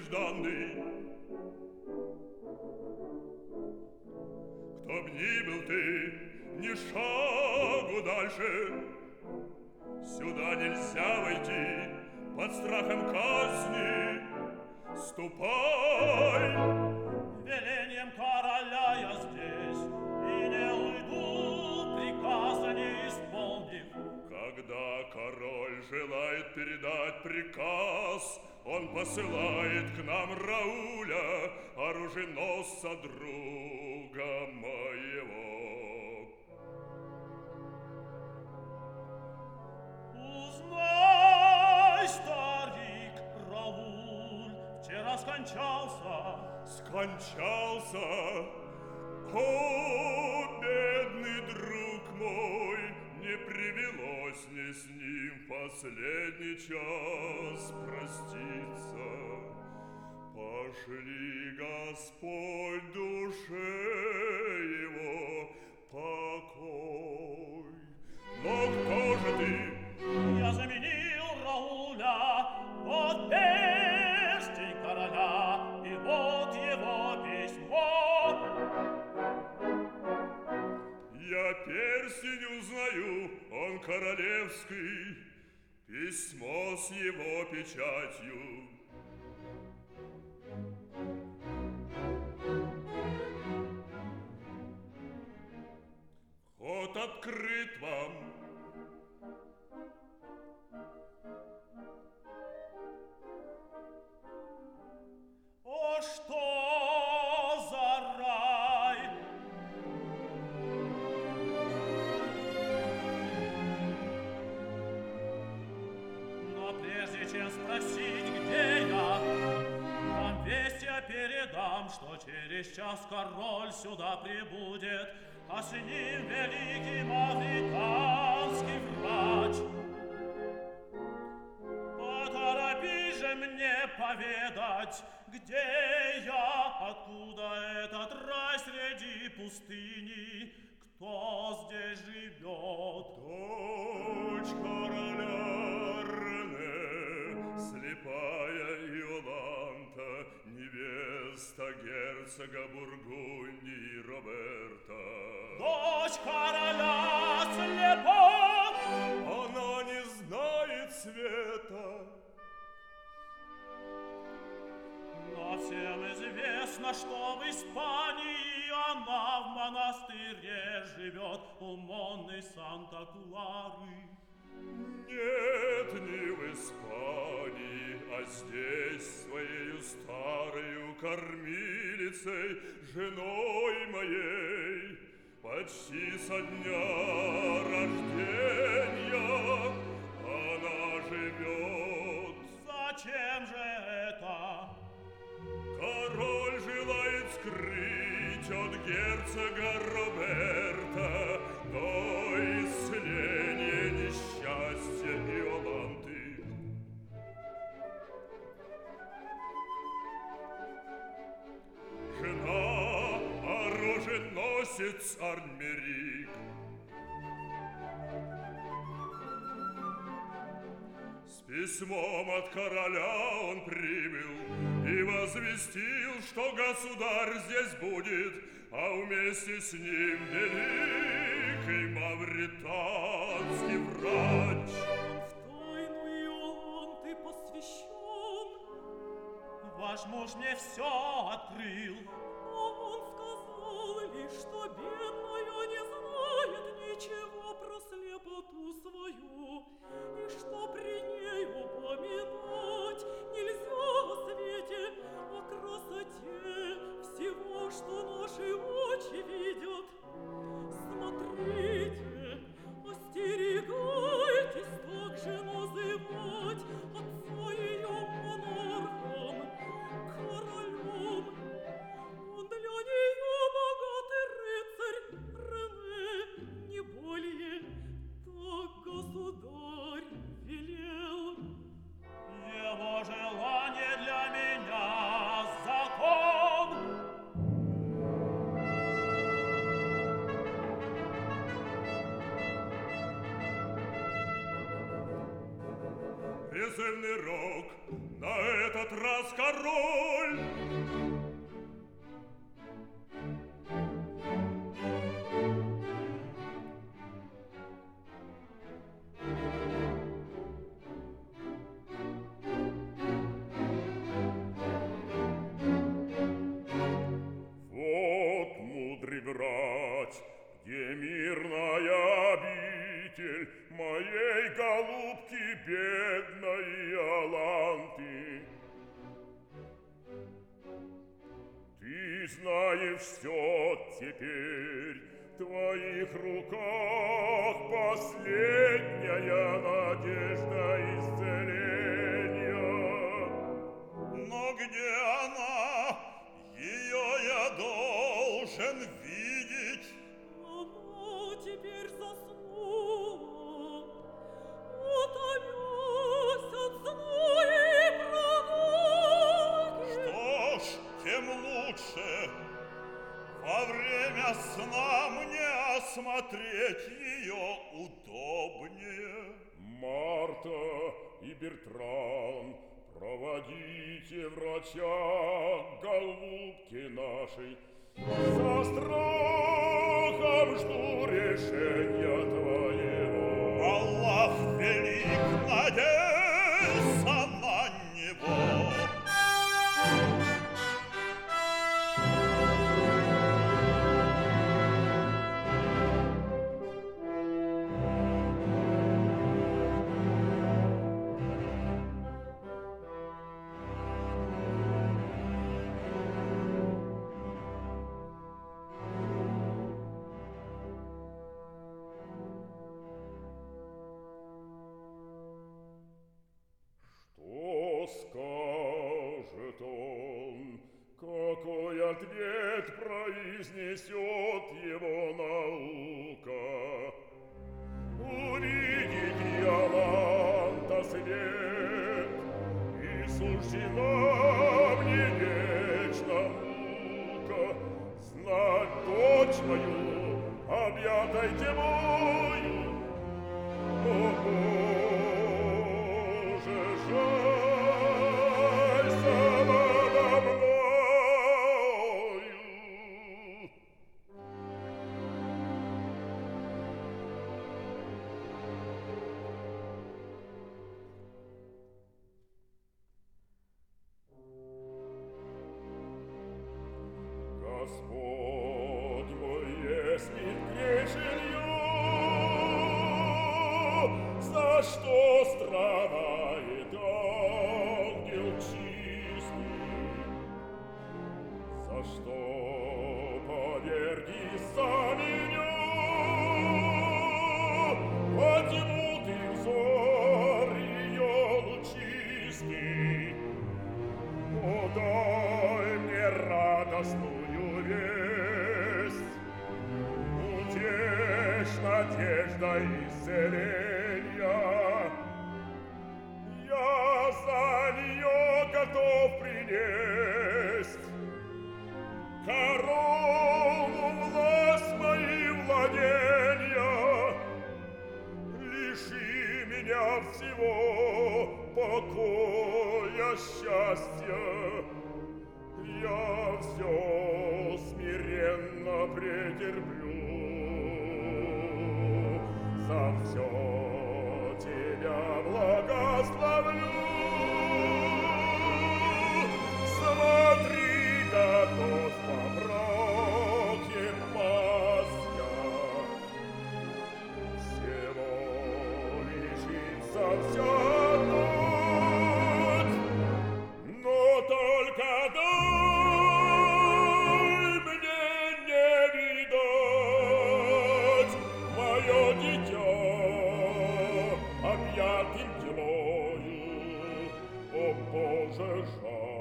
нежданный. Кто б ни был ты, ни шагу дальше, сюда нельзя войти под страхом казни. Ступай! Велением короля я здесь, и не уйду, приказа не исполнив. Когда король желает передать приказ, он посылает к нам Рауля, оруженосца друга моего. Узнай, старик Рауль, вчера скончался. Скончался? О, бедный друг мой, не привелось мне с ним последний час проститься. Пошли, Господь, душе его покой. Но кто же ты? Я заменил Рауля, вот перстень короля, и вот его письмо. Я перстень узнаю, он королевский, письмо с его печатью. Вход открыт вам. О, что за рай! Но прежде чем спросить, где я, вам весть я передам, что через час король сюда прибудет, а с ним великий мавританский врач. Поторопись же мне поведать, где я, откуда этот рай среди пустыни, кто здесь живет. Дочь короля Рене, слепая Иоланта, невеста герцога Бургундии Роберта. Дочь короля слепа, она не знает света. Но всем известно, что в Испании она в монастыре живет у Монны Санта-Клары. Нет, не в Испании, а здесь своею старою кормилицей, женой моей, почти со дня рождения она живет. Зачем же это? Король желает скрыть от герцога Роберта то исцеление несчастья Иоланты. Жена оруженосец Армерик. С письмом от короля он прибыл и возвестил, что государь здесь будет, а вместе с ним великий мавританский врач. В тайну Иоланты посвящен. Ваш муж мне все открыл. Но он сказал лишь, что бедная не знает ничего про слепоту свою, и что при ней упоминать нельзя о свете, о красоте всего, что наши очи видят. Смотрите, остерегайтесь так же называть отца ее монархом, королем. Он для нее богатый рыцарь Рене, не более, так государь велел. Его желание для меня закон. Призывный рог на этот раз король. Вот, мудрый брат, где мирная обитель моей голубки бедной Иоланты. Ты знаешь все теперь, в твоих руках последняя надежда исцеления. Но где она? Ее я должен видеть. Она теперь заснула, утомясь от зноя и пролаги. Что ж, тем лучше. Во время сна мне осмотреть ее удобнее. Марта и Бертран, проводите врача к голубке нашей. Со страхом жду решения твоего. Аллах велик, надейся на него. Что скажет он? Какой ответ произнесет его наука? Увидеть Иоланта свет, и суждена мне вечно мука. Знать дочь мою, объятой тьмою, о Боже, жалься надо мною. Господь мой, если грешен я, за что страдает ангел чистый? За что поверги за меня? Во тьму ты взор ее лучистый. О, дай мне радостную весть, утешь надежда исцеления. Я за нее готов принесть корону, власть мои владения. Лиши меня всего покоя, счастья. Я все смиренно претерплю, за все тебя благословлю. Смотри, готов по брохе пастья, всего лишится вся ночь, но только дай мне не видать мое дитя, объятым тьмою, о Боже, жаль.